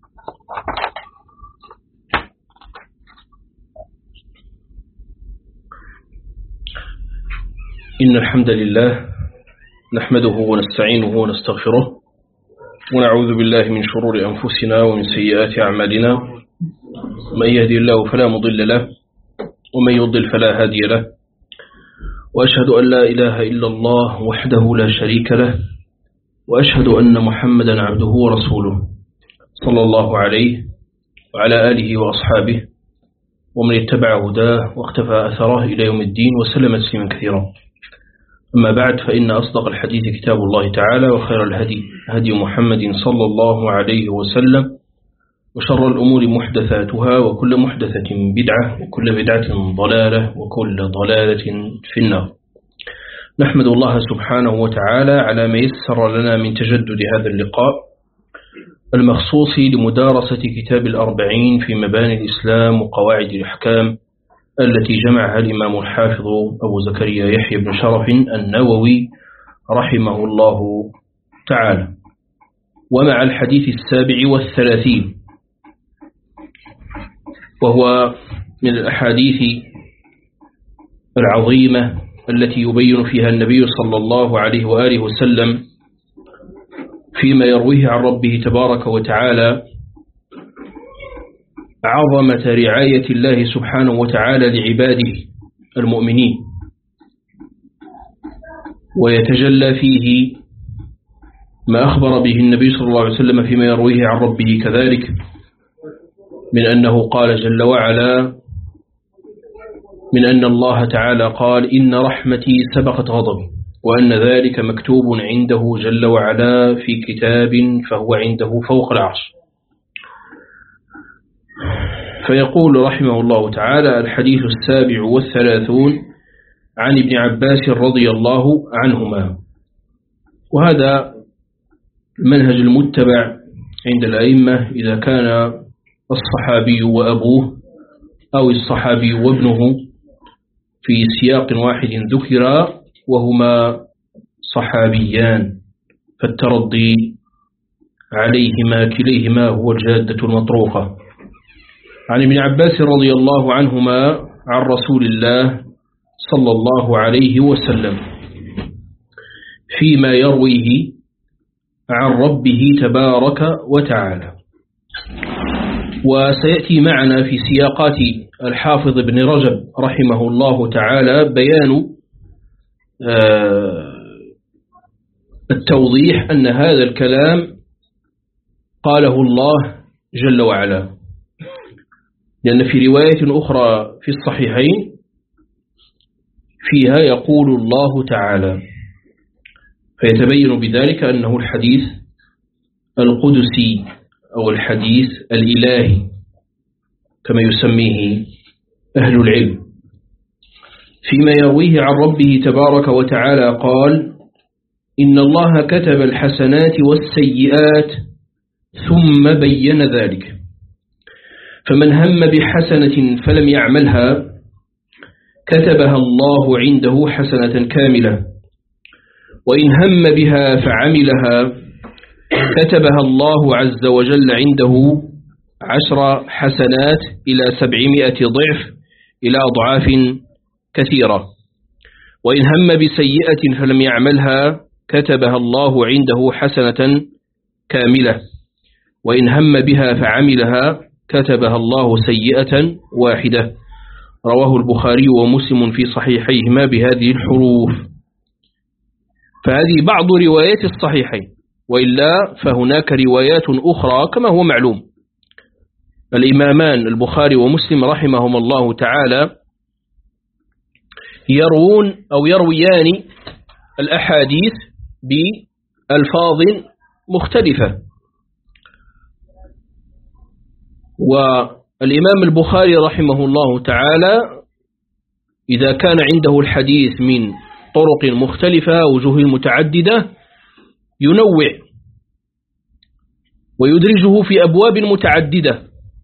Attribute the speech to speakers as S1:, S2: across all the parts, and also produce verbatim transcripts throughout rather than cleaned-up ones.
S1: إن الحمد لله نحمده ونستعينه ونستغفره ونعوذ بالله من شرور أنفسنا ومن سيئات أعمالنا. من يهدي الله فلا مضل له ومن يضل فلا هادي له، وأشهد أن لا إله إلا الله وحده لا شريك له، وأشهد أن محمدا عبده ورسوله صلى الله عليه وعلى آله وأصحابه ومن اتبع هداه واقتفى أثره إلى يوم الدين وسلم تسليما كثيرا. أما بعد، فإن أصدق الحديث كتاب الله تعالى، وخير الهدي هدي محمد صلى الله عليه وسلم، وشر الأمور محدثاتها، وكل محدثة بدعة، وكل بدعة ضلالة، وكل ضلالة في النار. نحمد الله سبحانه وتعالى على ما يسر لنا من تجدد هذا اللقاء المخصوص لمدارسة كتاب الأربعين في مباني الإسلام وقواعد الأحكام، التي جمعها الإمام الحافظ أبو زكريا يحيى بن شرف النووي رحمه الله تعالى، ومع الحديث السابع والثلاثين، وهو من الأحاديث العظيمة التي يبين فيها النبي صلى الله عليه وآله وسلم فيما يرويه عن ربه تبارك وتعالى عظمة رعاية الله سبحانه وتعالى لعباده المؤمنين، ويتجلى فيه ما أخبر به النبي صلى الله عليه وسلم فيما يرويه عن ربه كذلك، من أنه قال جل وعلا من أن الله تعالى قال إن رحمتي سبقت غضبي، وأن ذلك مكتوب عنده جل وعلا في كتاب فهو عنده فوق العرش. فيقول رحمه الله تعالى الحديث السابع والثلاثون عن ابن عباس رضي الله عنهما. وهذا المنهج المتبع عند الأئمة إذا كان الصحابي وأبوه أو الصحابي وابنه في سياق واحد ذكر وهما صحابيان، فالترضي عليهما كليهما هو الجادة المطروقة. عن ابن عباس رضي الله عنهما عن رسول الله صلى الله عليه وسلم فيما يرويه عن ربه تبارك وتعالى. وسيأتي معنا في سياقات الحافظ ابن رجب رحمه الله تعالى بيان التوضيح أن هذا الكلام قاله الله جل وعلا، لأن في رواية أخرى في الصحيحين فيها يقول الله تعالى، فيتبين بذلك أنه الحديث القدسي أو الحديث الإلهي كما يسميه أهل العلم. فيما يرويه عن ربه تبارك وتعالى قال إن الله كتب الحسنات والسيئات ثم بين ذلك، فمن هم بحسنة فلم يعملها كتبها الله عنده حسنة كاملة، وإن هم بها فعملها كتبها الله عز وجل عنده عشر حسنات إلى سبعمائة ضعف إلى أضعاف كثيرة، وإن هم بسيئة فلم يعملها كتبها الله عنده حسنة كاملة، وإن هم بها فعملها كتبها الله سيئة واحدة. رواه البخاري ومسلم في صحيحيهما بهذه الحروف. فهذه بعض روايات الصحيحين، وإلا فهناك روايات أخرى كما هو معلوم. الإمامان البخاري ومسلم رحمهما الله تعالى يروون أو يرويان الأحاديث بألفاظ مختلفة. والإمام البخاري رحمه الله تعالى إذا كان عنده الحديث من طرق مختلفة وجوه متعددة ينوع ويدرجه في أبواب متعددة،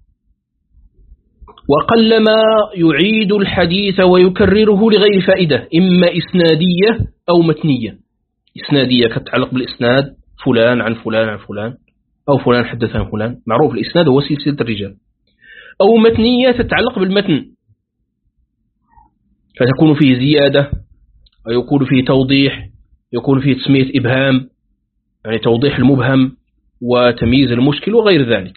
S1: وقلما يعيد الحديث ويكرره لغير فائدة، إما إسنادية أو متنية. إسنادية كتعلق بالإسناد فلان عن فلان عن فلان، أو فلان حدث عن فلان، معروف الإسناد هو سلسلة الرجال. أو متنية تتعلق بالمتن، فتكون فيه زيادة، أو يكون فيه توضيح، يكون فيه تسمية إبهام، يعني توضيح المبهم وتمييز المشكل وغير ذلك.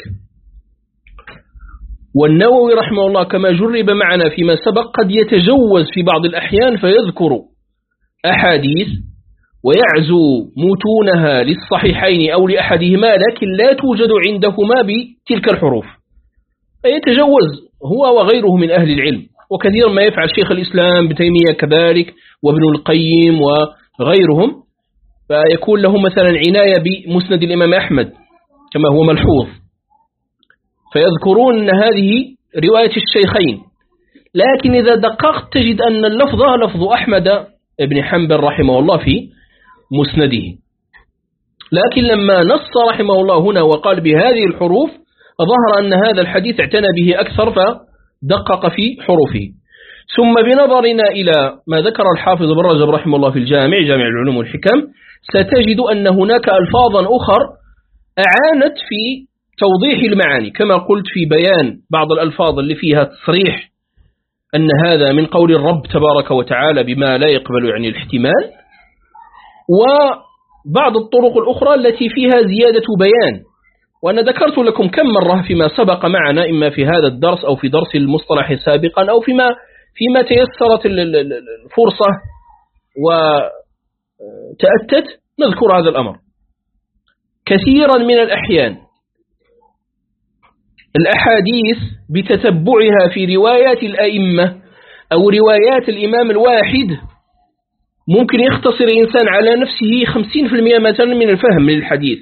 S1: والنووي رحمه الله كما جرب معنا فيما سبق قد يتجوز في بعض الأحيان فيذكر أحاديث ويعزو متونها للصحيحين أو لأحدهما لكن لا توجد عندهما بتلك الحروف، فيتجوز هو وغيره من أهل العلم. وكثيرا ما يفعل شيخ الإسلام ابن تيمية كذلك وابن القيم وغيرهم، فيكون له مثلا عناية بمسند الإمام أحمد كما هو ملحوظ، فيذكرون أن هذه رواية الشيخين، لكن إذا دققت تجد أن اللفظ لفظ أحمد بن حنبل رحمه الله في مسنده. لكن لما نص رحمه الله هنا وقال بهذه الحروف ظهر أن هذا الحديث اعتنى به أكثر فدقق في حروفه. ثم بنظرنا إلى ما ذكر الحافظ بن رجب رحمه الله في الجامع جامع العلوم والحكم ستجد أن هناك ألفاظا أخر أعانت في توضيح المعاني، كما قلت في بيان بعض الألفاظ اللي فيها تصريح أن هذا من قول الرب تبارك وتعالى بما لا يقبل يعني الاحتمال، وبعض الطرق الأخرى التي فيها زيادة بيان. وأنا ذكرت لكم كم مرة فيما سبق معنا إما في هذا الدرس أو في درس المصطلح سابقا أو فيما فيما تيسرت الفرصة وتأتت نذكر هذا الأمر. كثيرا من الأحيان الأحاديث بتتبعها في روايات الأئمة أو روايات الإمام الواحد ممكن يختصر إنسان على نفسه خمسين في المئة مثلا من الفهم من الحديث،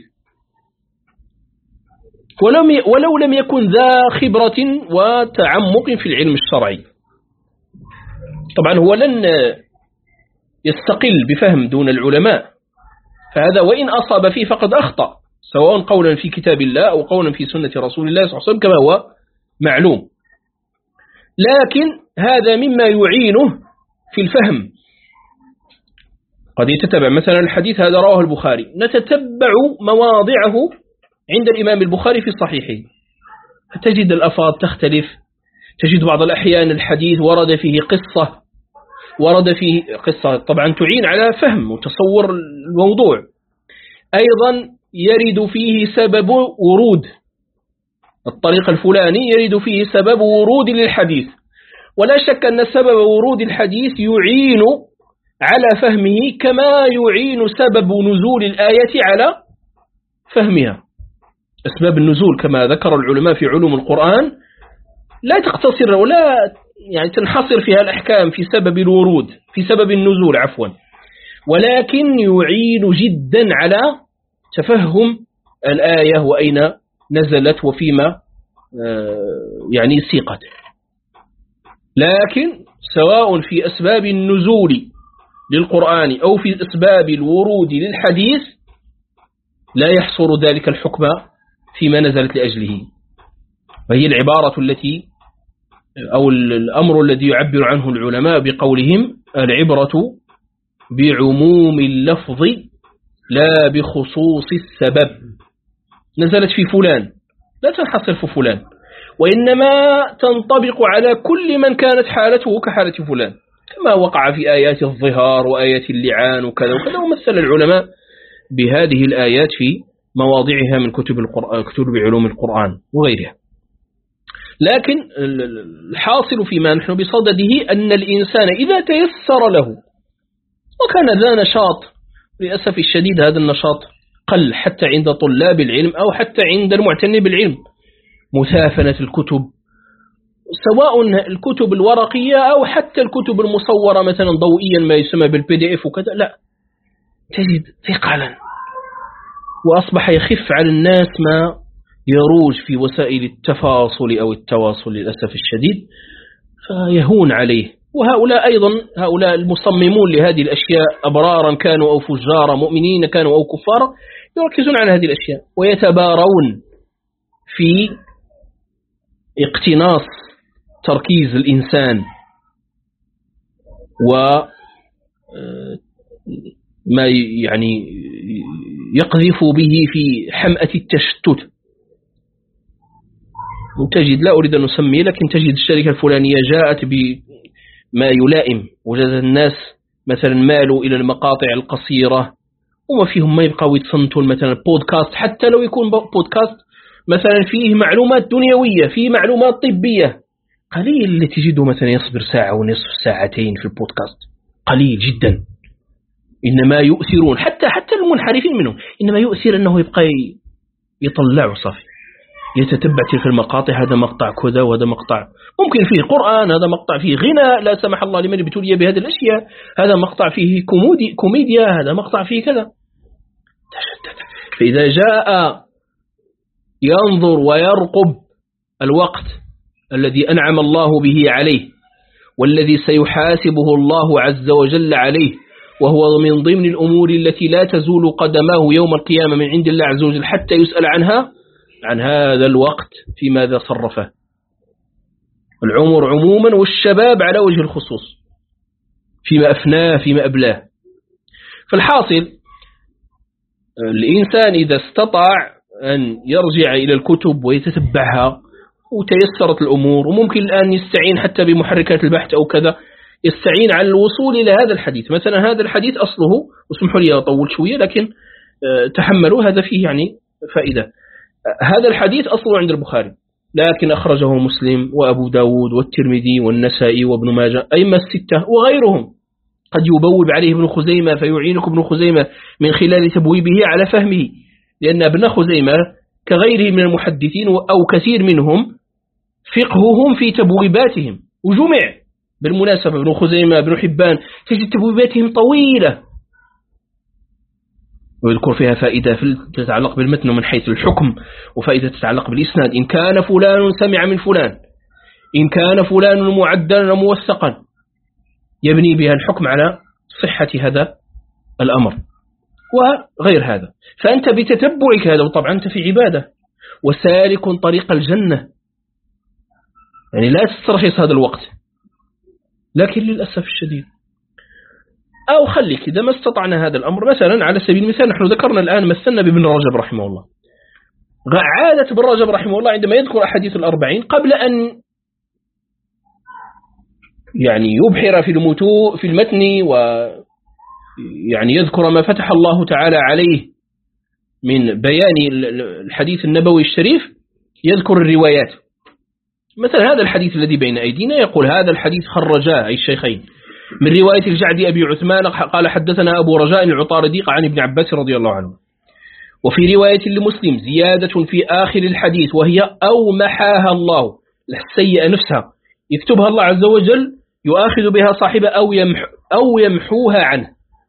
S1: ولو لم يكن ذا خبرة وتعمق في العلم الشرعي. طبعا هو لن يستقل بفهم دون العلماء، فهذا وإن أصاب فيه فقد أخطأ، سواء قولا في كتاب الله أو قولا في سنة رسول الله صلى الله عليه وسلم كما هو معلوم، لكن هذا مما يعينه في الفهم. قد يتتبع مثلا الحديث هذا رواه البخاري، نتتبع مواضعه عند الإمام البخاري في صحيحه، فتجد الألفاظ تختلف، تجد بعض الأحيان الحديث ورد فيه قصة ورد فيه قصة طبعا تعين على فهم وتصور الموضوع، أيضا يرد فيه سبب ورود الطريق الفلاني، يرد فيه سبب ورود للحديث، ولا شك أن سبب ورود الحديث يعين على فهمه كما يعين سبب نزول الآية على فهمها. أسباب النزول كما ذكر العلماء في علوم القرآن لا تقتصر ولا يعني تنحصر فيها الأحكام في سبب الورود في سبب النزول عفوا، ولكن يعين جدا على تفهم الآية وأين نزلت وفيما يعني سيقت. لكن سواء في أسباب النزول للقرآن أو في أسباب الورود للحديث لا يحصر ذلك الحكم فيما نزلت لأجله، وهي العبارة التي أو الأمر الذي يعبر عنه العلماء بقولهم العبرة بعموم اللفظ لا بخصوص السبب. نزلت في فلان لا تنحصر في فلان، وإنما تنطبق على كل من كانت حالته كحالة فلان، كما وقع في آيات الظهار وآيات اللعان وكذا وكذا، ومثل العلماء بهذه الآيات في مواضعها من كتب القرآن كتب علوم القرآن وغيرها. لكن الحاصل فيما نحن بصدده أن الإنسان إذا تيسر له وكان ذا نشاط، للأسف الشديد هذا النشاط قل حتى عند طلاب العلم أو حتى عند المعتني بالعلم، مثافنة الكتب سواء الكتب الورقية أو حتى الكتب المصورة مثلا ضوئيا ما يسمى بالبي دي اف وكذا، لا تجد ثقلا، وأصبح يخف على الناس ما يروج في وسائل التفاصل أو التواصل للأسف الشديد، فيهون عليه. وهؤلاء أيضا هؤلاء المصممون لهذه الأشياء أبرارا كانوا أو فجارا، مؤمنين كانوا أو كفارا، يركزون على هذه الأشياء ويتبارون في اقتناص تركيز الإنسان وما يعني يقذف به في حمأة التشتت. وتجد، لا أريد أن أسمي، لكن تجد الشركة الفلانية جاءت بما يلائم، وجد الناس مثلا مالوا إلى المقاطع القصيرة وما فيهم ما يبقوا يتصنتون مثلا بودكاست، حتى لو يكون بودكاست مثلا فيه معلومات دنيوية، فيه معلومات طبية، قليل اللي تجده مثلا يصبر ساعة ونصف ساعتين في البودكاست، قليل جدا. إنما يؤثرون حتى حتى المنحرفين منهم، إنما يؤثر أنه يبقى يطلع صافي، يتتبع تلك المقاطع، هذا مقطع كذا وهذا مقطع ممكن فيه قرآن، هذا مقطع فيه غنى لا سمح الله لمن ابتلي بهذه الأشياء، هذا مقطع فيه كوميدي كوميديا، هذا مقطع فيه كذا. فإذا جاء ينظر ويرقب الوقت الذي أنعم الله به عليه والذي سيحاسبه الله عز وجل عليه، وهو من ضمن الأمور التي لا تزول قدماه يوم القيامة من عند الله عز وجل حتى يسأل عنها، عن هذا الوقت في ماذا صرفه، العمر عموما والشباب على وجه الخصوص، فيما أفناه فيما أبلاه. فالحاصل الإنسان إذا استطاع أن يرجع إلى الكتب ويتتبعها وتيسرت الأمور، وممكن الآن يستعين حتى بمحركات البحث أو كذا، يستعين على الوصول إلى هذا الحديث. مثلا هذا الحديث أصله، واسمحوا لي أطول شوية لكن تحملوا، هذا فيه يعني فائدة. هذا الحديث أصله عند البخاري، لكن أخرجه مسلم وأبو داود والترمذي والنسائي وابن ماجه، أئمة الستة وغيرهم. قد يبوب عليه ابن خزيمة فيعينك ابن خزيمة من خلال تبويبه على فهمه، لأن ابن خزيمة كغيره من المحدثين أو كثير منهم فقههم في تبويباتهم، وجمع بالمناسبة ابن خزيمة ابن حبان تجد تبويباتهم طويلة، ويذكر فيها فائدة تتعلق بالمتن من حيث الحكم، وفائدة تتعلق بالإسناد، إن كان فلان سمع من فلان، إن كان فلان معدلا موثقا، يبني بها الحكم على صحة هذا الأمر وغير هذا. فأنت بتتبعك هذا، وطبعا أنت في عبادة وسالك طريق الجنة، يعني لا تسترخص هذا الوقت، لكن للأسف الشديد أو خليك إذا ما استطعنا هذا الأمر. مثلا على سبيل المثال نحن ذكرنا الآن مثلنا بابن رجب رحمه الله، عادة ابن رجب رحمه الله عندما يذكر أحاديث الأربعين قبل أن يعني يبحر في المتو في المتن ويعني يذكر ما فتح الله تعالى عليه من بيان الحديث النبوي الشريف، يذكر الروايات. مثلا هذا الحديث الذي بين أيدينا يقول هذا الحديث خرجاه أي الشيخين من رواية الجعد أبي عثمان قال حدثنا أبو رجاء العطاردي عن ابن عباس رضي الله عنه. وفي رواية لمسلم زيادة في آخر الحديث وهي أو محاها الله، السيئة نفسها يكتبها الله عز وجل يؤاخذ بها صاحبه أو, يمح أو يمحوها عنه،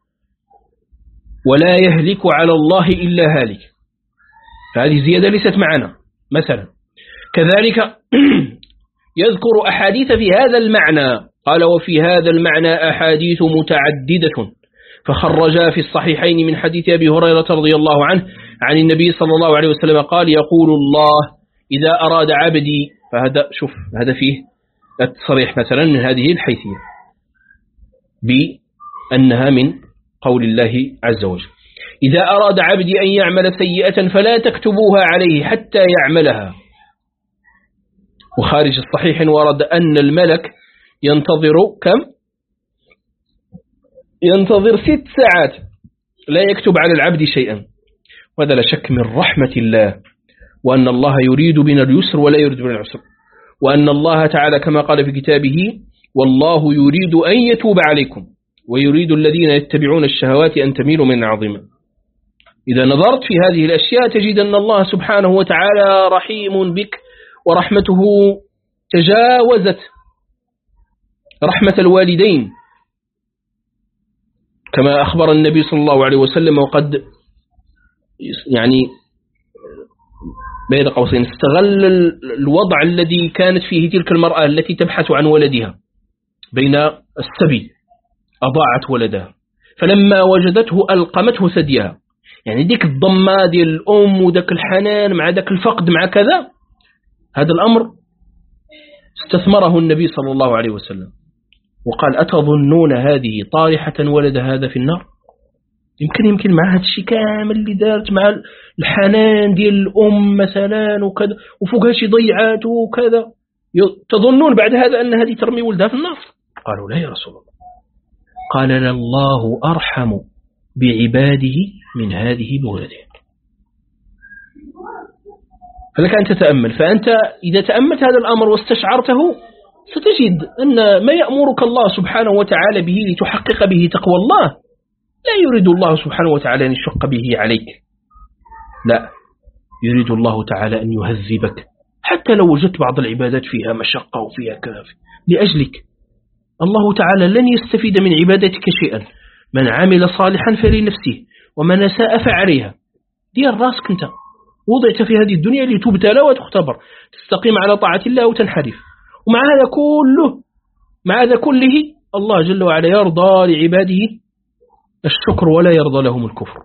S1: ولا يهلك على الله إلا هالك. فهذه زيادة ليست معنا. مثلا كذلك يذكر أحاديث في هذا المعنى، قال وفي هذا المعنى أحاديث متعددة فخرجا في الصحيحين من حديث أبي هريرة رضي الله عنه عن النبي صلى الله عليه وسلم قال يقول الله إذا أراد عبدي، فهذا شوف هذا فيه التصريح مثلا من هذه الحيثية بأنها من قول الله عز وجل إذا أراد عبدي أن يعمل سيئة فلا تكتبوها عليه حتى يعملها. وخارج الصحيح ورد أن الملك ينتظر كم؟ ينتظر ست ساعات لا يكتب على العبد شيئا، وهذا لا شك من رحمة الله، وأن الله يريد بنا اليسر ولا يريد بنا العسر، وأن الله تعالى كما قال في كتابه والله يريد أن يتوب عليكم ويريد الذين يتبعون الشهوات أن تميلوا من عظيما. إذا نظرت في هذه الأشياء تجد أن الله سبحانه وتعالى رحيم بك، ورحمته تجاوزت رحمة الوالدين كما أخبر النبي صلى الله عليه وسلم، وقد يعني بين قوسين استغل الوضع الذي كانت فيه تلك المرأة التي تبحث عن ولدها بين السبي، أضاعت ولدها، فلما وجدته ألقمته ثديها، يعني ديك الضمة ديال الأم ودك الحنان مع دك الفقد مع كذا، هذا الأمر استثمره النبي صلى الله عليه وسلم وقال أتظنون هذه طارحة ولد هذا في النار؟ يمكن يمكن مع هذا الشيء كامل اللي دارت، مع الحنان ديال الأم مثلا وكذا، وفوقها شي ضيعات وكذا، تظنون بعد هذا أن هذه ترمي ولدها في النار؟ قالوا لا يا رسول الله. قال الله أرحم بعباده من هذه بولده. فلك أن تتأمل. فأنت إذا تأملت هذا الأمر واستشعرته ستجد أن ما يأمرك الله سبحانه وتعالى به لتحقق به تقوى الله لا يريد الله سبحانه وتعالى أن يشق به عليك، لا، يريد الله تعالى أن يهذبك، حتى لو وجدت بعض العبادات فيها مشقة وفيها كاف لأجلك. الله تعالى لن يستفيد من عبادتك شيئا. من عمل صالحا فلنفسه ومن أساء فعليها. دير راسك أنت، وضعت في هذه الدنيا لتبتلى وتختبر، تستقيم على طاعة الله وتنحرف. ومع هذا كله مع هذا كله الله جل وعلا يرضى لعباده الشكر ولا يرضى لهم الكفر.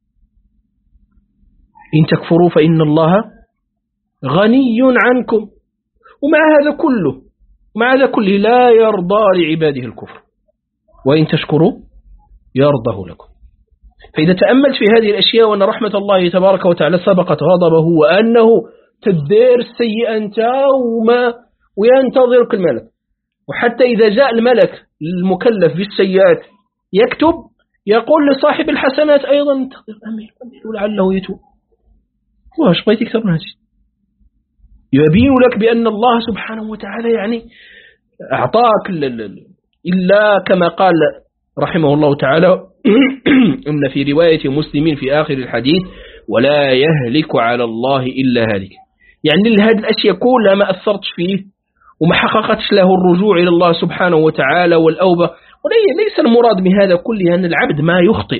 S1: إن تكفروا فإن الله غني عنكم. ومع هذا كله مع هذا كله لا يرضى لعباده الكفر، وإن تشكروا يرضه لكم. فإذا تأملت في هذه الأشياء وأن رحمة الله تبارك وتعالى سبقت غضبه، وأنه تدير السيئة أنت وما وينتظرك الملك، وحتى إذا جاء الملك المكلف بالسيئات يكتب يقول لصاحب الحسنات أيضا انتظر أمير ولعله يتوب. واش بغيت يكتب من هذا؟ يبين لك بأن الله سبحانه وتعالى يعني أعطاك إلا كما قال رحمه الله تعالى إن في رواية مسلم في آخر الحديث ولا يهلك على الله إلا هالك. يعني هذه الأشياء كلها ما أثرتش فيه وما حققتش له الرجوع إلى الله سبحانه وتعالى والأوبة. وليس المراد من هذا كله أن العبد ما يخطئ.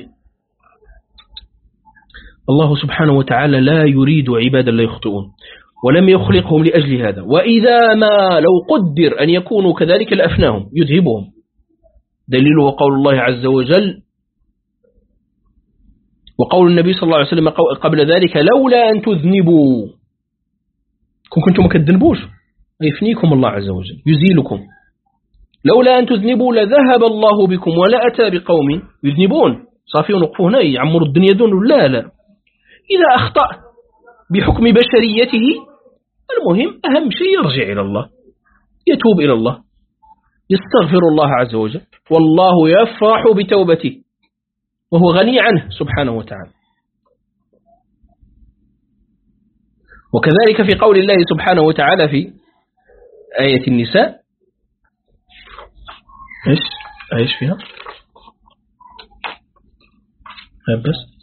S1: الله سبحانه وتعالى لا يريد عبادا لا يخطئون، ولم يخلقهم لأجل هذا. وإذا ما لو قدر أن يكونوا كذلك لأفناهم يذهبهم. دليل وقول الله عز وجل وقول النبي صلى الله عليه وسلم قبل ذلك لولا أن تذنبوا، كن كنتم ما كتذنبوش يفنيكم الله عز وجل يزيلكم. لولا أن تذنبوا لذهب الله بكم ولا أتى بقوم يذنبون صافي ونقفوا هنا يعمروا الدنيا دون. لا لا إذا أخطأ بحكم بشريته المهم أهم شيء يرجع إلى الله، يتوب إلى الله، يستغفر الله عز وجل، والله يفرح بتوبته وهو غني عنه سبحانه وتعالى. وكذلك في قول الله سبحانه وتعالى في آية النساء إيش إيش فيها بس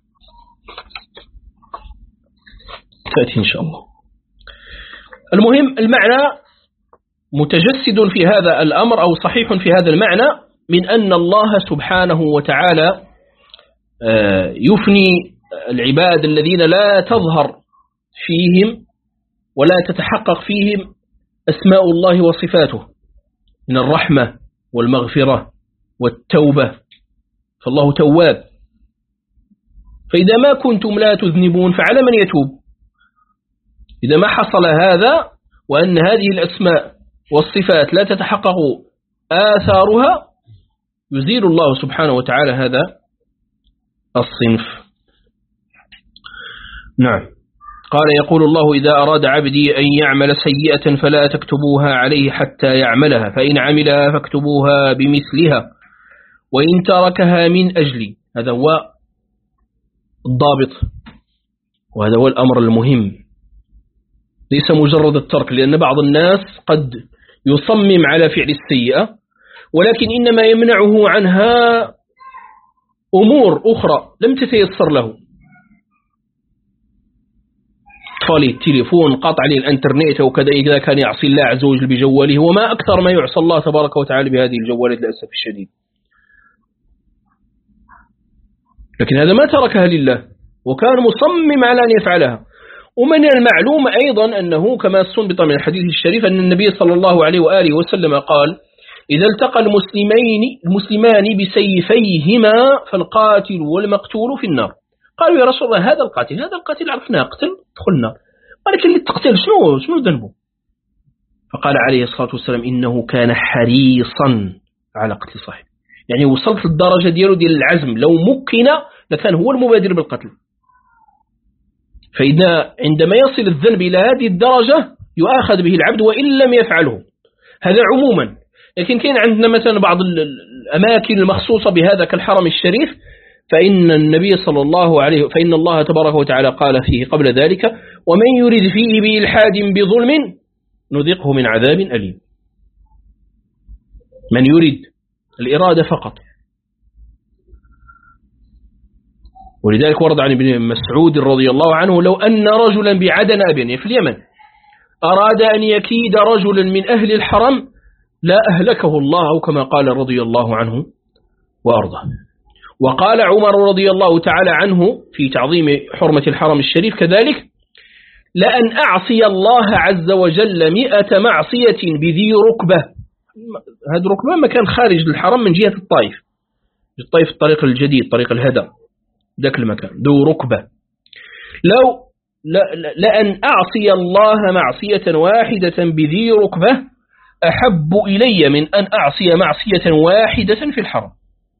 S1: تأتي إن شاء الله. المهم المعنى متجسد في هذا الأمر أو صحيح في هذا المعنى من أن الله سبحانه وتعالى يفني العباد الذين لا تظهر فيهم ولا تتحقق فيهم أسماء الله وصفاته من الرحمة والمغفرة والتوبة، فالله تواب. فإذا ما كنتم لا تذنبون فعلى من يتوب؟ إذا ما حصل هذا وأن هذه الأسماء والصفات لا تتحقق آثارها يزيل الله سبحانه وتعالى هذا الصنف. نعم. قال يقول الله إذا أراد عبدي أن يعمل سيئة فلا تكتبوها عليه حتى يعملها، فإن عملها فاكتبوها بمثلها وإن تركها من أجلي. هذا هو الضابط وهذا هو الأمر المهم، ليس مجرد الترك، لأن بعض الناس قد يصمم على فعل السيئة ولكن إنما يمنعه عنها أمور أخرى لم تتيسر له، طفالي التليفون، قطع عليه الانترنت وكذا، إذا كان يعصي الله عز وجل بجواله، وما أكثر ما يعصى الله تبارك وتعالى بهذه الجوالات للأسف الشديد. لكن هذا ما تركها لله وكان مصمم على أن يفعلها. ومن المعلوم أيضا أنه كما استنبط من الحديث الشريف أن النبي صلى الله عليه وآله وسلم قال إذا التقى المسلمين المسلمان بسيفيهما فالقاتل والمقتول في النار. قالوا يا رسول الله هذا القاتل هذا القاتل عرفناه قتل دخل النار، ولكن اللي تقتل شنو شنو ذنبه؟ فقال عليه الصلاة والسلام إنه كان حريصا على قتل صاحبه، يعني وصلت للدرجة ديالو ديال العزم، لو مكن لكان هو المبادر بالقتل. فإذا عندما يصل الذنب إلى هذه الدرجة يؤاخذ به العبد وإن لم يفعله، هذا عموما. لكن كان عندنا مثلا بعض الأماكن المخصوصة بهذا كالحرم الشريف، فإن النبي صلى الله عليه فإن الله تبارك وتعالى قال فيه قبل ذلك: ومن يرد فيه بإلحاد بظلم نذقه من عذاب أليم. من يريد الإرادة فقط. ولذلك ورد عن ابن مسعود رضي الله عنه: لو أن رجلا بعدن أبين في اليمن أراد أن يكيد رجلا من أهل الحرم لا أهلكه الله، كما قال رضي الله عنه وأرضاه. وقال عمر رضي الله تعالى عنه في تعظيم حرمة الحرم الشريف كذلك: لأن أعصي الله عز وجل مئة معصية بذي ركبة. هذا ركبة مكان خارج الحرم من جهة الطائف، الطائف الطريق الجديد طريق الهدى، ذاك المكان ذو ركبة. لو لأن أعصي الله معصية واحدة بذي ركبة أحب إلي من أن أعصي معصية واحدة في الحرم.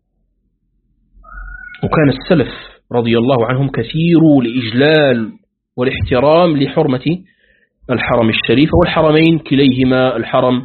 S1: وكان السلف رضي الله عنهم كثير الإجلال والاحترام لحرمة الحرم الشريف والحرمين كليهما، الحرم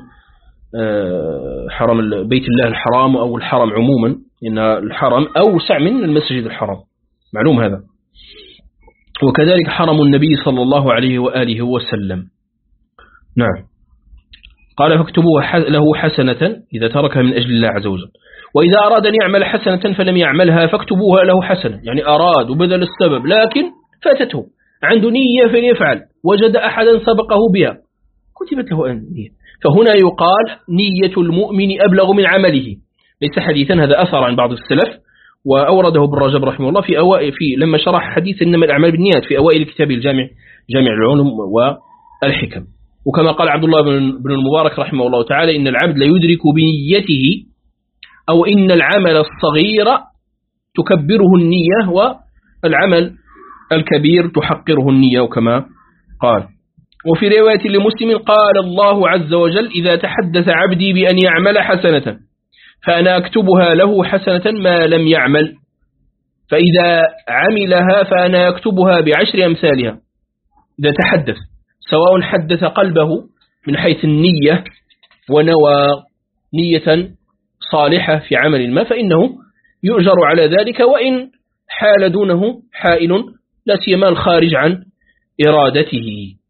S1: حرم بيت الله الحرام أو الحرم عموما، إن الحرم أوسع من المسجد الحرام، معلوم هذا. وكذلك حرم النبي صلى الله عليه وآله وسلم. نعم. قال: فاكتبوها له حسنة إذا تركها من أجل الله عز وجل، وإذا أراد أن يعمل حسنة فلم يعملها فاكتبوها له حسنة. يعني أراد وبذل السبب لكن فاتته، عنده نية فليفعل، وجد أحدا سبقه بها كتبت له النية. فهنا يقال نية المؤمن أبلغ من عمله. ليس حديثا، هذا أثر عن بعض السلف، وأورده ابن رجب رحمه الله في أوائل في لما شرح حديث إنما الأعمال بالنيات في أوائل كتاب الجامع جامع العلوم والحكم. وكما قال عبد الله بن المبارك رحمه الله تعالى: إن العبد لا يدرك بنيته، أو إن العمل الصغير تكبره النية والعمل الكبير تحقره النية، وكما قال. وفي رواية لمسلم قال الله عز وجل: إذا تحدث عبدي بأن يعمل حسنة فأنا أكتبها له حسنة ما لم يعمل، فإذا عملها فأنا أكتبها بعشر أمثالها. إذا تحدث، سواء حدث قلبه من حيث النية ونوى نية صالحة في عمل ما فإنه يؤجر على ذلك، وإن حال دونه حائل لا سيما الخارج عن إرادته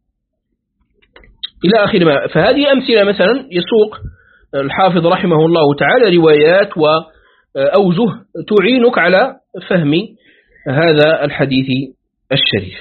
S1: إلى آخر ما. فهذه أمثلة مثلا يسوق الحافظ رحمه الله تعالى روايات وأوجه تعينك على فهم هذا الحديث الشريف.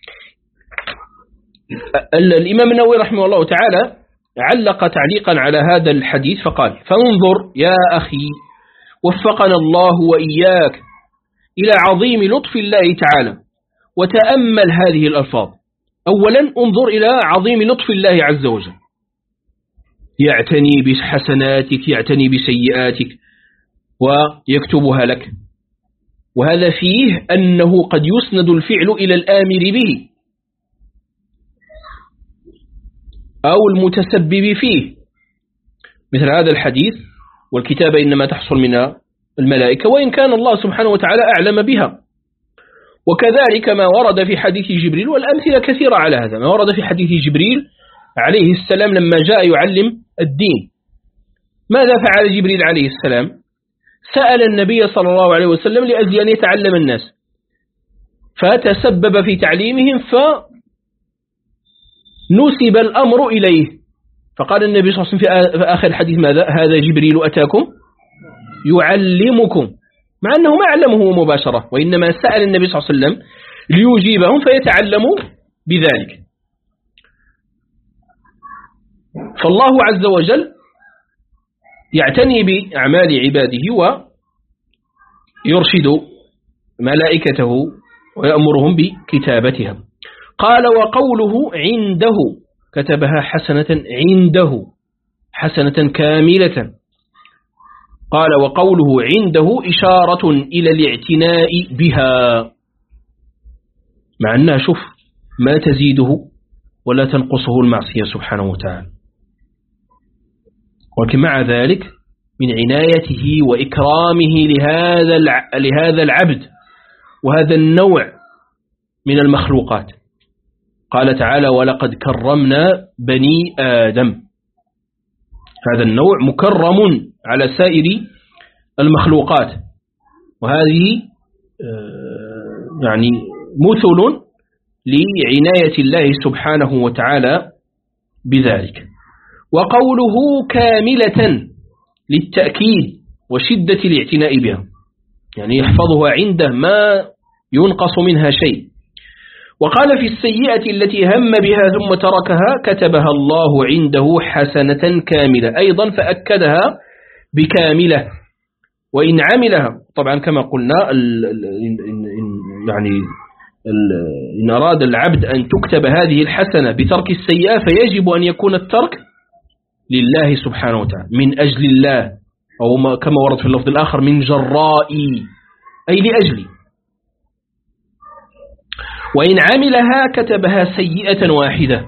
S1: الإمام النووي رحمه الله تعالى علق تعليقا على هذا الحديث فقال: فانظر يا أخي وفقنا الله وإياك إلى عظيم لطف الله تعالى وتأمل هذه الألفاظ. أولا انظر إلى عظيم لطف الله عز وجل، يعتني بحسناتك يعتني بسيئاتك ويكتبها لك، وهذا فيه أنه قد يسند الفعل إلى الآمر به أو المتسبب فيه، مثل هذا الحديث: والكتابة إنما تحصل من الملائكة، وإن كان الله سبحانه وتعالى أعلم بها. وكذلك ما ورد في حديث جبريل، والأمثلة كثيرة على هذا. ما ورد في حديث جبريل عليه السلام لما جاء يعلم الدين، ماذا فعل جبريل عليه السلام؟ سأل النبي صلى الله عليه وسلم لأجل أن يتعلم الناس، فتسبب في تعليمهم فنسب الأمر إليه، فقال النبي صلى الله عليه وسلم في آخر الحديث ماذا؟ هذا جبريل أتاكم يعلمكم، مع أنه ما علمه مباشرة، وإنما سأل النبي صلى الله عليه وسلم ليجيبهم فيتعلموا بذلك. فالله عز وجل يعتني بأعمال عباده ويرشد ملائكته ويأمرهم بكتابتها. قال: وقوله عنده كتبها حسنة عنده حسنة كاملة. قال: وقوله عنده إشارة إلى الاعتناء بها، مع أنها شوف ما تزيده ولا تنقصه المعصية سبحانه وتعالى، ولكن مع ذلك من عنايته وإكرامه لهذا لهذا العبد وهذا النوع من المخلوقات. قال تعالى ولقد كرمنا بني آدم، هذا النوع مكرم على سائر المخلوقات، وهذه يعني مثل لعناية الله سبحانه وتعالى بذلك. وقوله كاملة للتأكيد وشدة الاعتناء بها، يعني يحفظها عنده ما ينقص منها شيء. وقال في السيئة التي هم بها ثم تركها كتبها الله عنده حسنة كاملة، أيضا فأكدها بكاملة. وإن عملها، طبعا كما قلنا ال ال يعني ال إن أراد العبد أن تكتب هذه الحسنة بترك السيئة فيجب أن يكون الترك لله سبحانه وتعالى، من أجل الله، أو كما ورد في اللفظ الآخر من جرائي، أي لأجلي. وإن عملها كتبها سيئة واحدة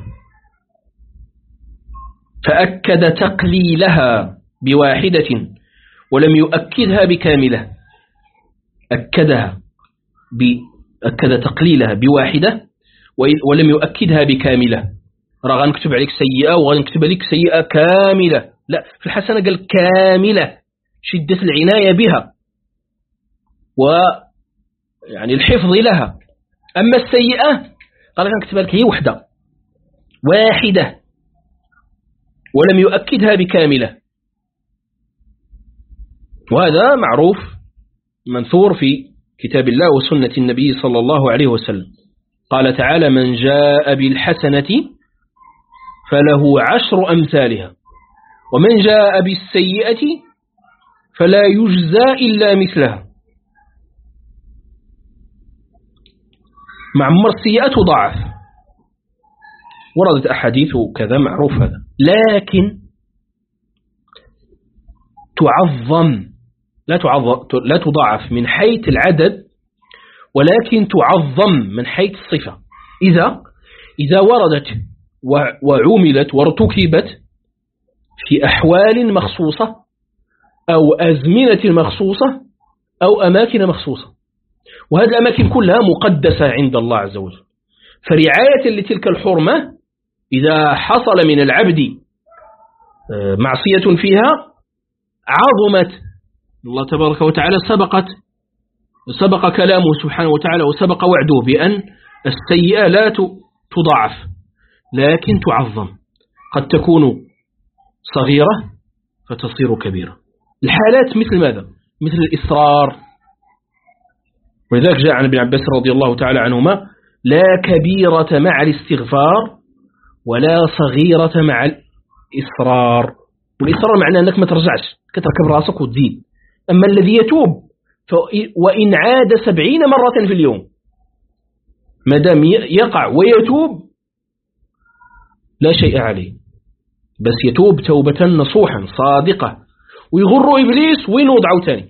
S1: فأكد تقليلها بواحدة ولم يؤكدها بكاملة، أكدها أكد تقليلها بواحدة ولم يؤكدها بكاملة. راه غنكتب عليك سيئة وغنكتب لك سيئة كاملة، لا، في الحسنة قال كاملة، شدة العناية بها ويعني الحفظ لها. أما السيئة قال غنكتب لك هي وحدة واحدة ولم يؤكدها بكاملة. وهذا معروف منثور في كتاب الله وسنة النبي صلى الله عليه وسلم. قال تعالى من جاء بالحسنة فله عشر أمثالها ومن جاء بالسيئة فلا يجزى إلا مثلها. معمر السيئة تضاعف، وردت أحاديث كذا معروف هذا، لكن تعظم، لا تعظم لا تضاعف من حيث العدد، ولكن تعظم من حيث الصفة. إذا إذا وردت وعملت وارتكبت في أحوال مخصوصة أو أزمنة مخصوصة أو أماكن مخصوصة، وهذه الأماكن كلها مقدسة عند الله عز وجل، فرعاية لتلك الحرمة إذا حصل من العبد معصية فيها عظمت، الله تبارك وتعالى سبقت سبق كلامه سبحانه وتعالى وسبق وعده بأن السيئة لا تضاعف لكن تعظم، قد تكون صغيرة فتصير كبيرة. الحالات مثل ماذا؟ مثل الإصرار، ولذلك جاء عن ابن عباس رضي الله تعالى عنهما لا كبيرة مع الاستغفار ولا صغيرة مع الإصرار. والإصرار معناه أنك ما ترجعش، كتركب راسك وتزيد. أما الذي يتوب وإن عاد سبعين مرة في اليوم ما دام يقع ويتوب لا شيء عليه، بس يتوب توبة نصوحا صادقة ويغر إبليس وينوض عوتاني،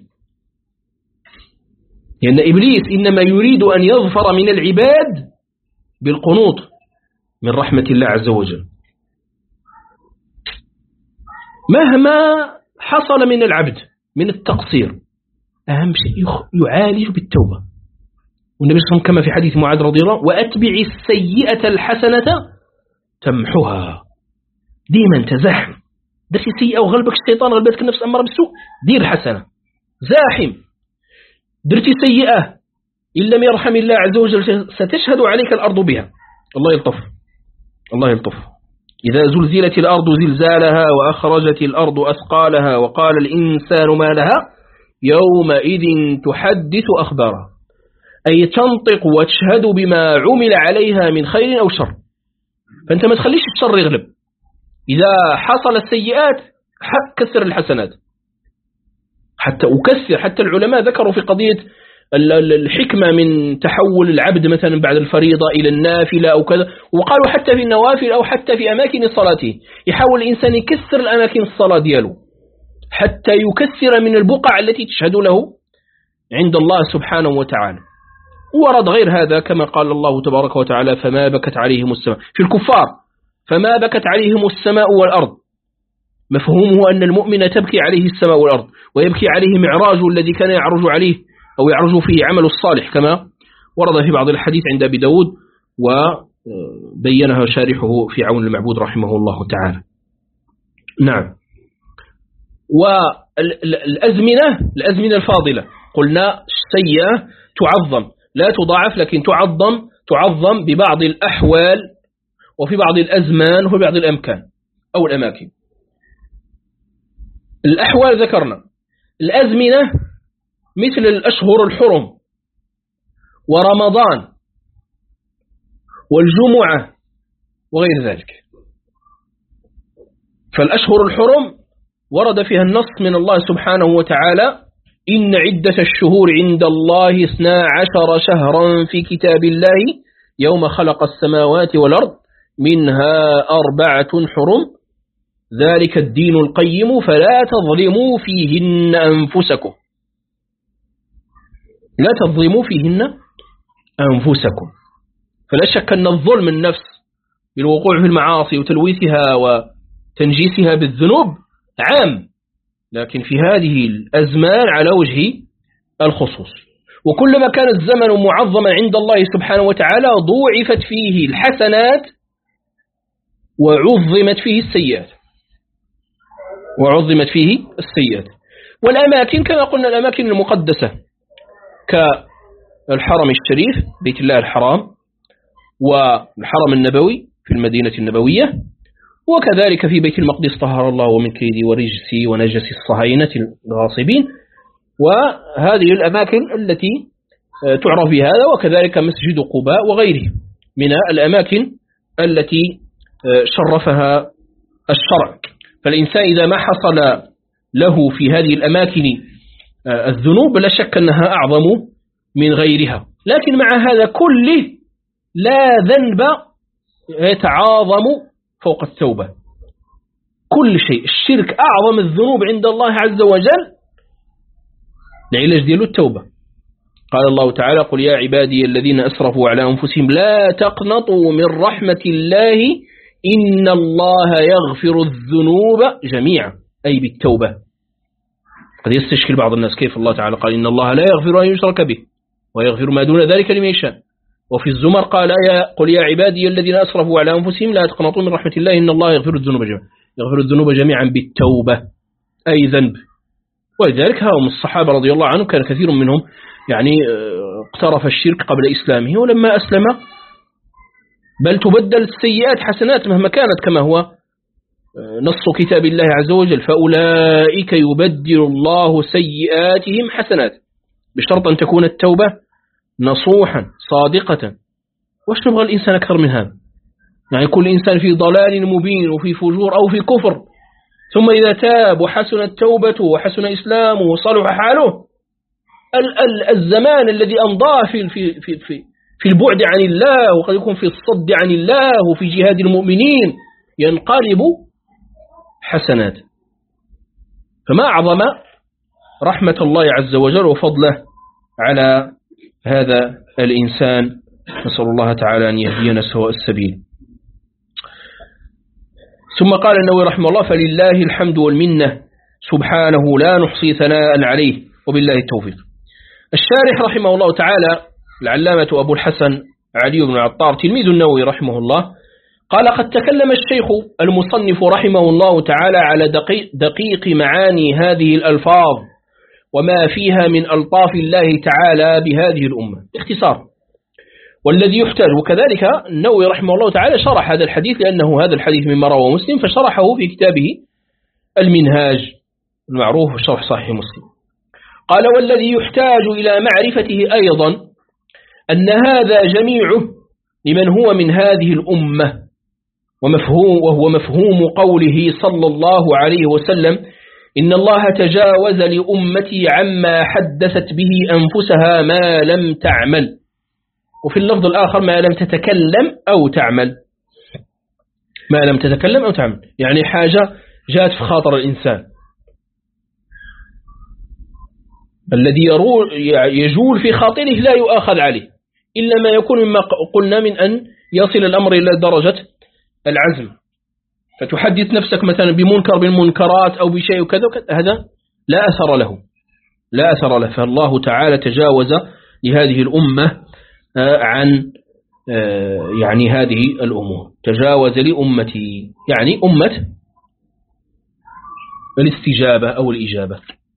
S1: لأن يعني إبليس إنما يريد أن يظفر من العباد بالقنوط من رحمة الله عز وجل. مهما حصل من العبد من التقصير أهم شيء يعالج بالتوبة. والنبي صلى الله عليه وسلم كما في حديث معاذ رضي الله عنه وأتبع السيئة الحسنة تمحها. ديما تزاحم، درت سيئة وغلبك الشيطان، غلبتك النفس أمر بالسوء، دير حسنة، زاحم. درت سيئة إن لم يرحم الله عز وجل ستشهد عليك الأرض بها. الله يلطف، الله يلطف. إذا زلزلت الأرض زلزالها وأخرجت الأرض أثقالها وقال الإنسان ما لها يومئذ تحدث أخبارها، أي تنطق وتشهد بما عمل عليها من خير أو شر. فأنت ما تخليش الشر يغلب. إذا حصل السيئات كسر الحسنات، حتى أكثر حتى العلماء ذكروا في قضية الحكمة من تحول العبد مثلا بعد الفريضة إلى النافلة أو كذا، وقالوا حتى في النوافل أو حتى في أماكن صلاته يحاول الإنسان يكسر الأماكن الصلاة دياله حتى يكسر من البقع التي تشهد له عند الله سبحانه وتعالى. ورد غير هذا كما قال الله تبارك وتعالى فما بكت عليهم السماء في الكفار، فما بكت عليهم السماء والأرض مفهومه أن المؤمن تبكي عليه السماء والأرض، ويبكي عليه معراجه الذي كان يعرج عليه أو يعرج فيه عمل الصالح، كما ورد في بعض الحديث عند أبي داود وبينها شارحه في عون المعبود رحمه الله تعالى. نعم. والأزمنة الأزمنة الفاضلة قلنا السيئة تعظم، لا تضاعف لكن تعظم تعظم ببعض الأحوال وفي بعض الأزمان وفي بعض الأمكان أو الأماكن. الأحوال ذكرنا، الأزمنة مثل الأشهر الحرم ورمضان والجمعة وغير ذلك. فالأشهر الحرم ورد فيها النص من الله سبحانه وتعالى: إن عدة الشهور عند الله اثنا عشر شهرا في كتاب الله يوم خلق السماوات والأرض منها أربعة حرم ذلك الدين القيم فلا تظلموا فيهن أنفسكم لا تظلموا فيهن أنفسكم. فلا شك أن الظلم النفس بالوقوع في المعاصي وتلويثها وتنجيسها بالذنوب عام، لكن في هذه الأزمان على وجه الخصوص. وكلما كان الزمن معظما عند الله سبحانه وتعالى ضوعفت فيه الحسنات وعظمت فيه السيئات وعظمت فيه السيئات. والأماكن كما قلنا الأماكن المقدسة كالحرم الشريف بيت الله الحرام والحرم النبوي في المدينة النبوية، وكذلك في بيت المقدس طهر الله من كيد ورجس ونجس الصهاينة الغاصبين، وهذه الأماكن التي تعرف بهذا، وكذلك مسجد قباء وغيره من الأماكن التي شرفها الشرع. فالإنسان إذا ما حصل له في هذه الأماكن الذنوب لا شك أنها أعظم من غيرها، لكن مع هذا كله لا ذنب يتعاظم فوق التوبة. كل شيء الشرك أعظم الذنوب عند الله عز وجل، العلاج ديالو التوبة. قال الله تعالى: قل يا عبادي الذين أسرفوا على أنفسهم لا تقنطوا من رحمة الله إن الله يغفر الذنوب جميعا، أي بالتوبة. قد يستشكل بعض الناس كيف الله تعالى قال إن الله لا يغفر أن يشرك به ويغفر ما دون ذلك لمن يشاء. وفي الزمر قال يا قل يا عبادي الذين أسرفوا على أنفسهم لا تقنطوا من رحمة الله إن الله يغفر الذنوب جميعا، يغفر الذنوب جميعا بالتوبة أي ذنب. ولذلك هم الصحابة رضي الله عنهم كان كثير منهم يعني اقترف الشرك قبل إسلامه، ولما أسلم بل تبدل السيئات حسنات مهما كانت، كما هو نص كتاب الله عز وجل: فأولئك يبدل الله سيئاتهم حسنات، بشرط أن تكون التوبة نصوحا صادقة. وش نبغى الإنسان أكثر من هذا؟ يعني كل إنسان في ضلال مبين وفي فجور أو في كفر، ثم إذا تاب وحسنت توبته وحسن إسلامه وصلح حاله، الزمان الذي أمضاه في في في في في البعد عن الله وقد يكون في الصد عن الله وفي جهاد المؤمنين ينقلب حسنات. فما أعظم رحمة الله عز وجل وفضله على هذا الإنسان. نسأل الله تعالى أن يهدينا سواء السبيل. ثم قال النووي رحمه الله: فلله الحمد والمنة سبحانه لا نحصي ثناء عليه وبالله التوفيق. الشارح رحمه الله تعالى العلامة أبو الحسن علي بن عطار تلميذ النووي رحمه الله قال: قد تكلم الشيخ المصنف رحمه الله تعالى على دقيق, دقيق معاني هذه الألفاظ وما فيها من ألطاف الله تعالى بهذه الأمة باختصار، والذي يحتاج. وكذلك النووي رحمه الله تعالى شرح هذا الحديث، لأنه هذا الحديث مما رواه مسلم فشرحه في كتابه المنهاج المعروف شرح صحيح مسلم. قال: والذي يحتاج إلى معرفته أيضا أن هذا جميعه لمن هو من هذه الأمة، ومفهوم وهو مفهوم قوله صلى الله عليه وسلم: إن الله تجاوز لأمتي عما حدثت به أنفسها ما لم تعمل، وفي اللفظ الآخر ما لم تتكلم أو تعمل، ما لم تتكلم أو تعمل، يعني حاجة جاءت في خاطر الإنسان الذي يجول في خاطره لا يؤاخذ عليه إلا ما يكون مما قلنا من أن يصل الأمر إلى درجة العزم. فتحدث نفسك مثلا بمنكر بالمنكرات أو بشيء وكذا وكذا، هذا لا أثر له لا أثر له. فالله تعالى تجاوز لهذه الأمة عن يعني هذه الأمور، تجاوز لأمتي يعني أمة الاستجابة أو الإجابة.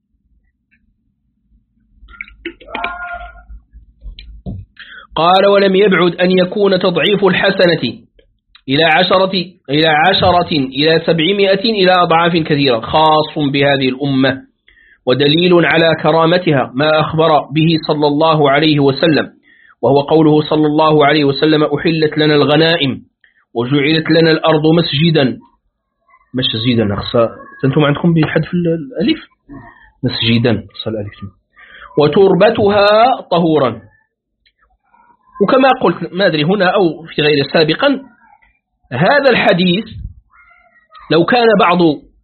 S1: قال ولم يبعد أن يكون تضعيف الحسنة إلى عشرة إلى عشرة إلى سبعمائة إلى أضعاف كثيرة خاص بهذه الأمة، ودليل على كرامتها ما أخبر به صلى الله عليه وسلم، وهو قوله صلى الله عليه وسلم أحلت لنا الغنائم وجعلت لنا الأرض مسجدا مسجدا أخصى أنتم عندكم بحذف الألف مسجدا وتربتها طهورا. وكما قلت ما أدري هنا أو في غير سابقا، هذا الحديث لو كان بعض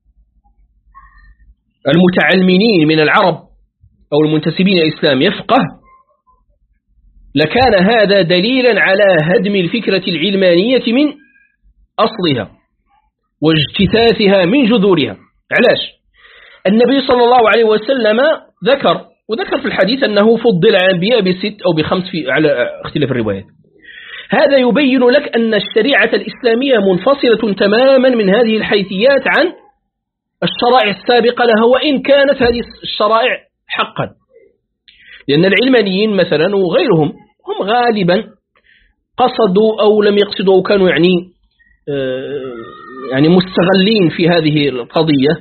S1: المتعلمين من العرب أو المنتسبين إلى الإسلام يفقه لكان هذا دليلا على هدم الفكرة العلمانية من أصلها واجتثاثها من جذورها. علاش؟ النبي صلى الله عليه وسلم ذكر وذكر في الحديث أنه فضل على الأنبياء بست أو بخمس في على اختلاف الروايات. هذا يبين لك أن الشريعة الإسلامية منفصلة تماما من هذه الحيثيات عن الشرائع السابقة لها، وإن كانت هذه الشرائع حقا، لأن العلمانيين مثلا وغيرهم هم غالبا قصدوا أو لم يقصدوا أو كانوا يعني يعني مستغلين في هذه القضية،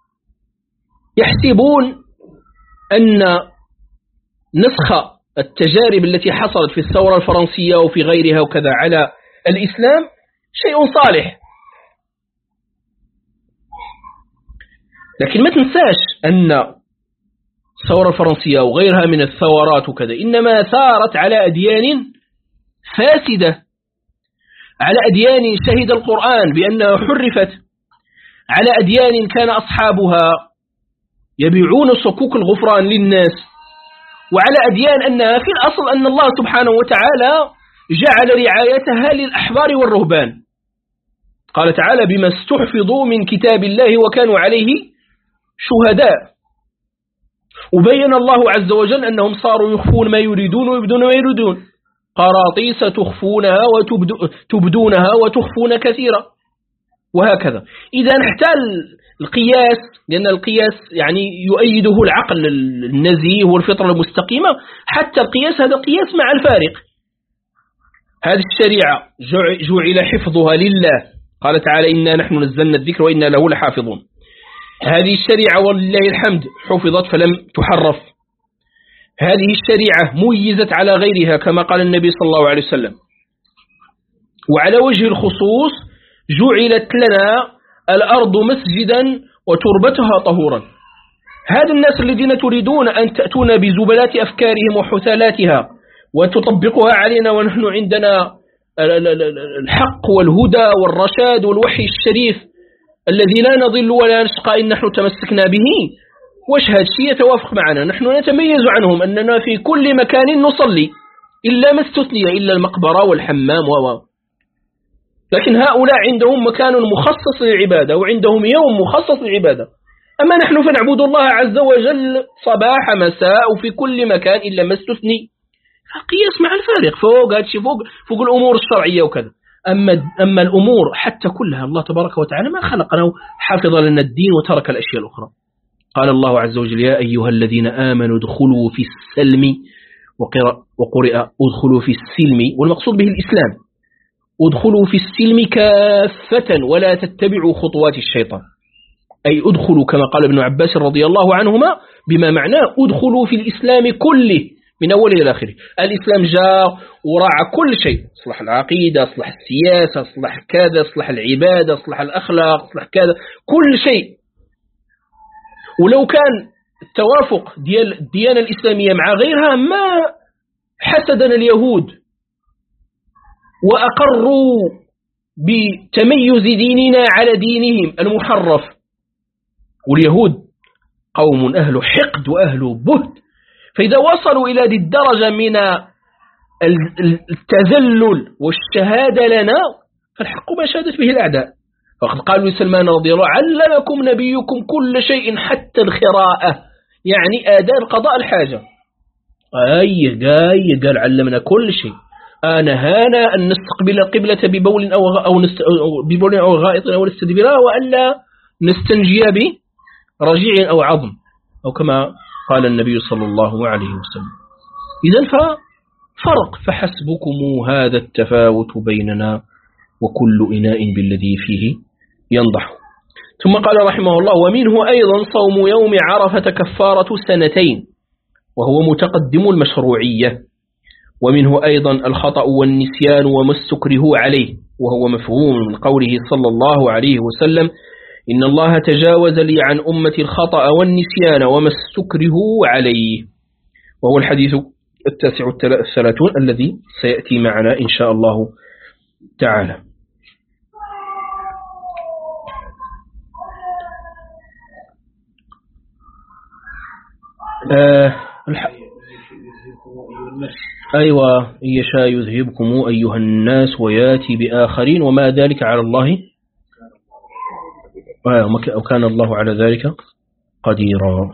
S1: يحسبون أن نسخ التجارب التي حصلت في الثورة الفرنسية وفي غيرها وكذا على الإسلام شيء صالح. لكن ما تنساش أن الثورة الفرنسية وغيرها من الثورات وكذا إنما ثارت على أديان فاسدة، على أديان شهد القرآن بأنها حرفت، على أديان كان أصحابها يبيعون صكوك الغفران للناس، وعلى أديان أنها في الأصل أن الله سبحانه وتعالى جعل رعايتها للأحبار والرهبان. قال تعالى بما استحفظوا من كتاب الله وكانوا عليه شهداء، وبين الله عز وجل أنهم صاروا يخفون ما يريدون ويبدون ما يريدون، قراطيس تخفونها وتبدونها وتخفون كثيرا، وهكذا. إذا حتى القياس، لأن القياس يعني يؤيده العقل النزيه والفطرة المستقيمة، حتى القياس هذا قياس مع الفارق. هذه الشريعة جعل حفظها لله، قال تعالى إنا نحن نزلنا الذكر وإنا له لحافظون. هذه الشريعة ولله الحمد حفظت فلم تحرف. هذه الشريعة ميزت على غيرها كما قال النبي صلى الله عليه وسلم. وعلى وجه الخصوص جعلت لنا الأرض مسجدا وتربتها طهورا. هذا الناس الذين تريدون أن تأتون بزبلات أفكارهم وحثالاتها وتطبقها علينا ونحن عندنا الحق والهدى والرشاد والوحي الشريف الذي لا نضل ولا نشقى إن نحن تمسكنا به، وش هذا الشيء يتوافق معنا؟ نحن نتميز عنهم أننا في كل مكان نصلي إلا ما استثني إلا المقبرة والحمام و لكن هؤلاء عندهم مكان مخصص للعبادة وعندهم يوم مخصص للعبادة. أما نحن فنعبد الله عز وجل صباح مساء وفي كل مكان إلا ما استثني. قياس مع الفارق فوق هذا فوق فوق الأمور الشرعية وكذا. أما أما الأمور حتى كلها الله تبارك وتعالى ما خلقنا حافظ لنا الدين وترك الأشياء الأخرى. قال الله عز وجل يا أيها الذين آمنوا ادخلوا في السلم، وقرئ ادخلوا في السلم والمقصود به الإسلام، ادخلوا في السلم كافة ولا تتبعوا خطوات الشيطان، أي ادخلوا كما قال ابن عباس رضي الله عنهما بما معناه ادخلوا في الإسلام كله من أوله إلى آخره. الإسلام جاء وراعى كل شيء، اصلح العقيدة، اصلح السياسة، اصلح كذا، اصلح العبادة، اصلح الأخلاق، اصلح كذا، كل شيء. ولو كان التوافق ديال الديانة الإسلامية مع غيرها ما حسدنا اليهود وأقروا بتميز ديننا على دينهم المحرف. واليهود قوم أهل حقد وأهل بهت، فإذا وصلوا إلى ذي الدرجة من التذلل والشهادة لنا فالحق ما شهدت به الأعداء. وقد قال لسلمان رضي الله علمكم نبيكم كل شيء حتى الخراءة، يعني آداب قضاء الحاجة. أي قاي قال علمنا كل شيء. نهانا أن نستقبل القبلة ببول أو أو نست ببول أو غائط أو نستدبرها، وألا نستنجي برجيع أو عظم، أو كما قال النبي صلى الله عليه وسلم. إذن ففرق، فحسبكم هذا التفاوت بيننا وكل إناء بالذي فيه ينضح. ثم قال رحمه الله: ومنه أيضا صوم يوم عرفة كفارة سنتين، وهو متقدم المشروعية. ومنه أيضا الخطأ والنسيان وما استكرهوا عليه، وهو مفهوم من قوله صلى الله عليه وسلم: إن الله تجاوز لي عن أمتي الخطأ والنسيان وما استكرهوا عليه، وهو الحديث التاسع الثلاثون الذي سيأتي معنا إن شاء الله تعالى. آه أيوة، يشاء يذهبكم أيها الناس وياتي بآخرين وما ذلك على الله، وكان الله على ذلك قديرا.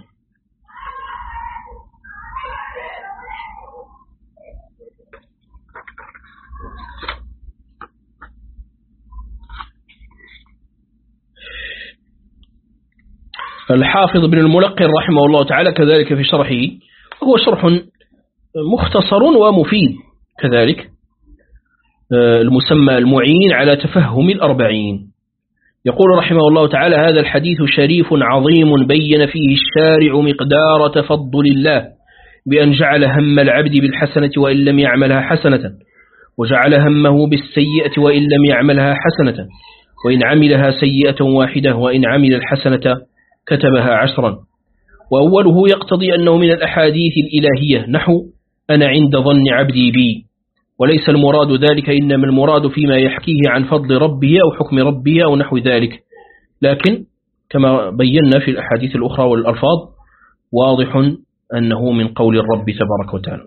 S1: الحافظ بن الملقن رحمه الله تعالى كذلك في شرحه، هو شرح مختصر ومفيد كذلك، المسمى المعين على تفهم الأربعين، يقول رحمه الله تعالى: هذا الحديث شريف عظيم بين فيه الشارع مقدار تفضل الله بأن جعل هم العبد بالحسنة وإن لم يعملها حسنة، وجعل همه بالسيئة وإن لم يعملها حسنة، وإن عملها سيئة واحدة وإن عمل الحسنة كتبها عشرا. وأوله يقتضي أنه من الأحاديث الإلهية، نحو أنا عند ظن عبدي بي، وليس المراد ذلك، إنما المراد فيما يحكيه عن فضل ربه أو حكم ربه أو نحو ذلك. لكن كما بينا في الأحاديث الأخرى والألفاظ واضح أنه من قول الرب تبارك وتعالى.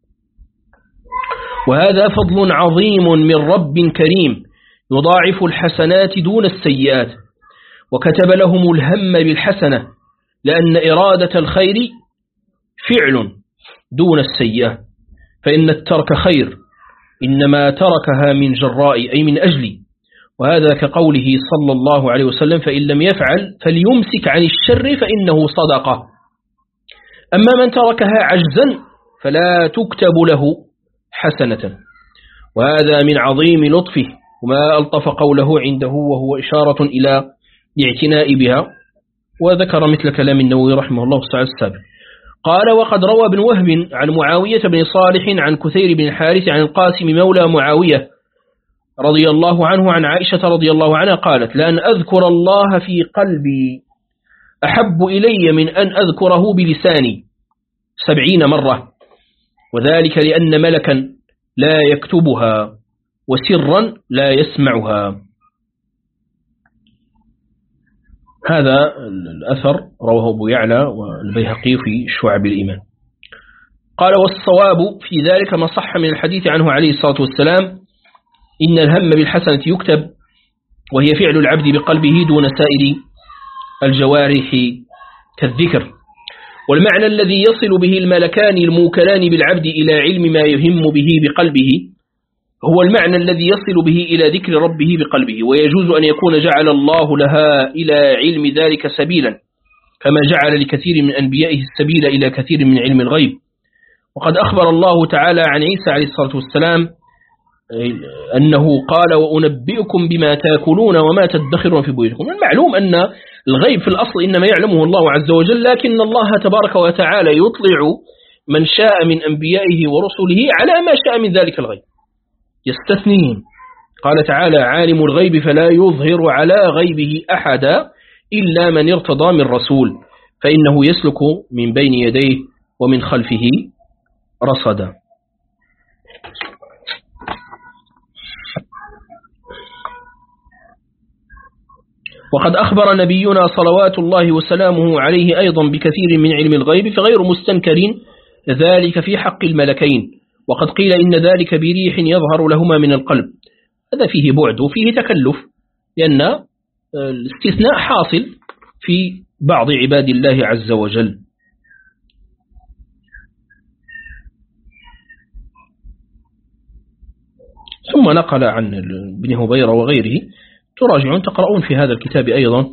S1: وهذا فضل عظيم من رب كريم يضاعف الحسنات دون السيئات، وكتب لهم الهم بالحسنة، لأن إرادة الخير فعل دون السيئة، فإن الترك خير، إنما تركها من جراء أي من أجل، وهذا كقوله صلى الله عليه وسلم: فإن لم يفعل فليمسك عن الشر فإنه صدقة. أما من تركها عجزا فلا تكتب له حسنة، وهذا من عظيم لطفه، وما ألطف قوله عنده، وهو إشارة إلى الاعتناء بها. وذكر مثل كلام النووي رحمه الله تعالى السابق. قال: وقد روى ابن وهب عن معاوية بن صالح عن كثير بن الحارث عن القاسم مولى معاوية رضي الله عنه عن عائشة رضي الله عنها قالت: لأن أذكر الله في قلبي أحب إلي من أن أذكره بلساني سبعين مرة، وذلك لأن ملكا لا يكتبها وسرا لا يسمعها. هذا الأثر رواه أبو يعلى والبيهقي في شعب الإيمان. قال: والصواب في ذلك ما صح من الحديث عنه عليه الصلاة والسلام: إن الهم بالحسنة يكتب، وهي فعل العبد بقلبه دون سائر الجوارح كالذكر. والمعنى الذي يصل به الملكان الموكلان بالعبد إلى علم ما يهم به بقلبه هو المعنى الذي يصل به إلى ذكر ربه بقلبه، ويجوز أن يكون جعل الله لها إلى علم ذلك سبيلا، كما جعل لكثير من أنبيائه السبيل إلى كثير من علم الغيب. وقد أخبر الله تعالى عن عيسى عليه الصلاة والسلام أنه قال: وأنبئكم بما تأكلون وما تدخرون في بيوتكم. المعلوم أن الغيب في الأصل إنما يعلمه الله عز وجل، لكن الله تبارك وتعالى يطلع من شاء من أنبيائه ورسله على ما شاء من ذلك الغيب، يستثنين. قال تعالى: عالم الغيب فلا يظهر على غيبه أحدا إلا من ارتضى من رسول، فإنه يسلك من بين يديه ومن خلفه رصدا. وقد أخبر نبينا صلوات الله وسلامه عليه أيضا بكثير من علم الغيب، فغير مستنكر ذلك في حق الملكين. وقد قيل إن ذلك بريح يظهر لهما من القلب. هذا فيه بعد وفيه تكلف، لأن الاستثناء حاصل في بعض عباد الله عز وجل. ثم نقل عن ابن هبيرة وغيره، تراجعون تقرؤون في هذا الكتاب أيضا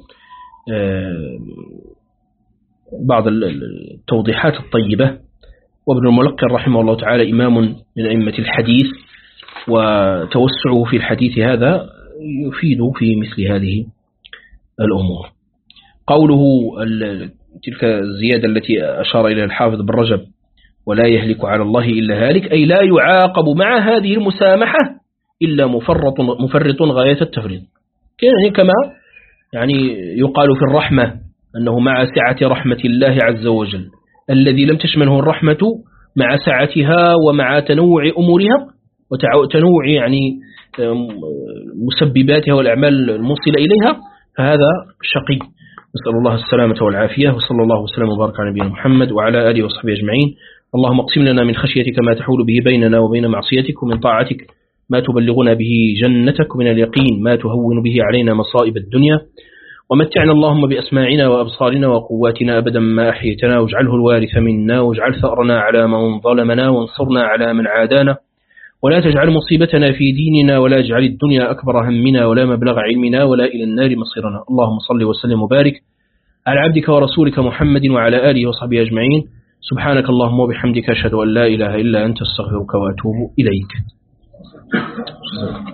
S1: بعض التوضيحات الطيبة. وابن الملقن رحمه الله تعالى إمام من أئمة الحديث، وتوسعه في الحديث هذا يفيد في مثل هذه الأمور. قوله تلك الزيادة التي أشار إليها الحافظ بن رجب ولا يهلك على الله إلا هالك، أي لا يعاقب مع هذه المسامحة إلا مفرط مفرط غاية التفريط. كما يعني يقال في الرحمة أنه مع سعة رحمة الله عز وجل الذي لم تشمله الرحمة مع سعتها ومع تنوع أمورها وتنوع يعني مسبباتها والأعمال الموصلة إليها، فهذا شقي. نسأل الله السلامة والعافية، وصلى الله وسلم وبارك على نبينا محمد وعلى آله وصحبه أجمعين. اللهم اقسم لنا من خشيتك ما تحول به بيننا وبين معصيتك، ومن طاعتك ما تبلغنا به جنتك، ومن اليقين ما تهون به علينا مصائب الدنيا، ومتعنا اللهم بأسماعنا وأبصارنا وقواتنا أبدا ما أحيتنا، واجعله الوارث منا، واجعل ثأرنا على من ظلمنا، وانصرنا على من عادانا، ولا تجعل مصيبتنا في ديننا، ولا اجعل الدنيا أكبر همنا ولا مبلغ علمنا ولا إلى النار مصيرنا. اللهم صل وسلم وبارك على عبدك ورسولك محمد وعلى آله وصحبه أجمعين. سبحانك اللهم وبحمدك أشهد أن لا إله إلا أنت، استغفرك وأتوب إليك.